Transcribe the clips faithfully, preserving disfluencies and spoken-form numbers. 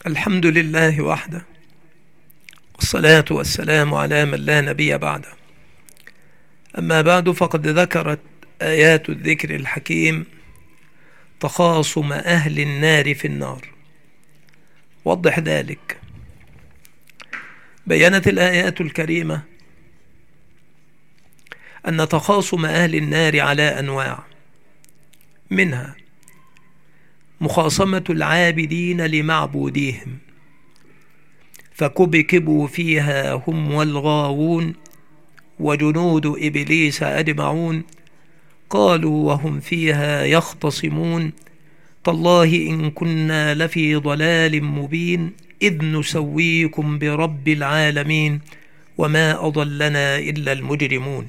الحمد لله وحده، والصلاة والسلام على من لا نبي بعده. أما بعد، فقد ذكرت آيات الذكر الحكيم تخاصم أهل النار في النار. وضح ذلك. بيّنت الآيات الكريمة أن تخاصم أهل النار على أنواع، منها مخاصمة العابدين لمعبوديهم فكبكبوا فيها هم والغاوون وجنود إبليس أجمعون، قالوا وهم فيها يختصمون تالله إن كنا لفي ضلال مبين إذ نسويكم برب العالمين وما أضلنا إلا المجرمون.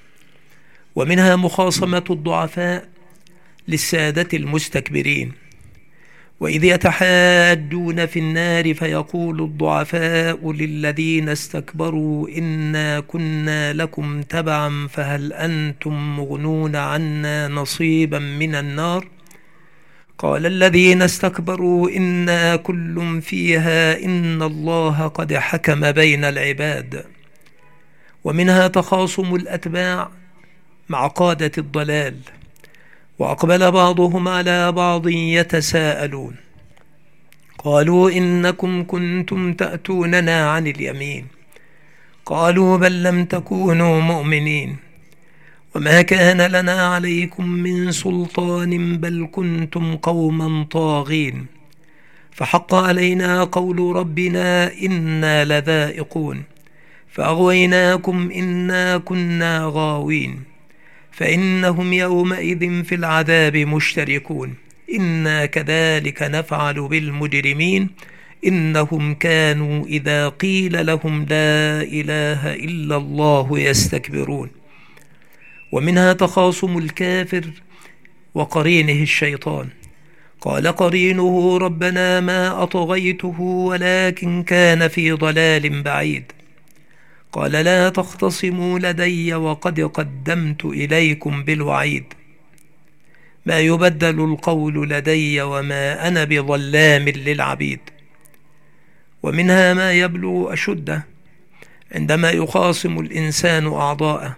ومنها مخاصمة الضعفاء للسادة المستكبرين، وإذ يتحاجون في النار فيقول الضعفاء للذين استكبروا إنا كنا لكم تبعا فهل أنتم مغنون عنا نصيبا من النار، قال الذين استكبروا إنا كل فيها إن الله قد حكم بين العباد. ومنها تخاصم الأتباع مع قادة الضلال، وأقبل بعضهم على بعض يتساءلون قالوا إنكم كنتم تأتوننا عن اليمين، قالوا بل لم تكونوا مؤمنين وما كان لنا عليكم من سلطان بل كنتم قوما طاغين فحق علينا قول ربنا إنا لذائقون فأغويناكم إنا كنا غاوين فإنهم يومئذ في العذاب مشتركون إنا كذلك نفعل بالمجرمين إنهم كانوا إذا قيل لهم لا إله إلا الله يستكبرون. ومنها تخاصم الكافر وقرينه الشيطان، قال قرينه ربنا ما أطغيته ولكن كان في ضلال بعيد، قال لا تختصموا لدي وقد قدمت إليكم بالوعيد، ما يبدل القول لدي وما أنا بظلام للعبيد. ومنها ما يبلغ أشده عندما يخاصم الإنسان أعضاءه،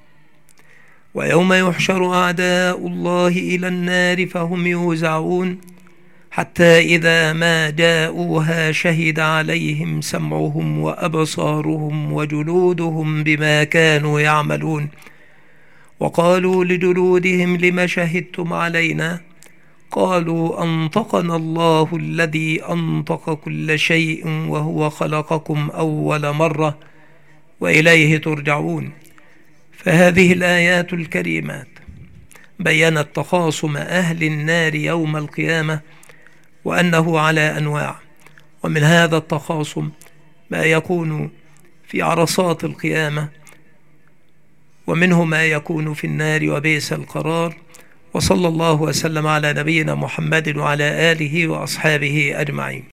ويوم يحشر أعداء الله إلى النار فهم يوزعون حتى إذا ما جاءوها شهد عليهم سمعهم وأبصارهم وجلودهم بما كانوا يعملون، وقالوا لجلودهم لم شهدتم علينا، قالوا أنطقنا الله الذي أنطق كل شيء وهو خلقكم أول مرة وإليه ترجعون. فهذه الآيات الكريمات بيّنت تخاصم أهل النار يوم القيامة وأنه على أنواع، ومن هذا التخاصم ما يكون في عرصات القيامة، ومنه ما يكون في النار وبئس القرار. وصلى الله وسلم على نبينا محمد وعلى آله وأصحابه أجمعين.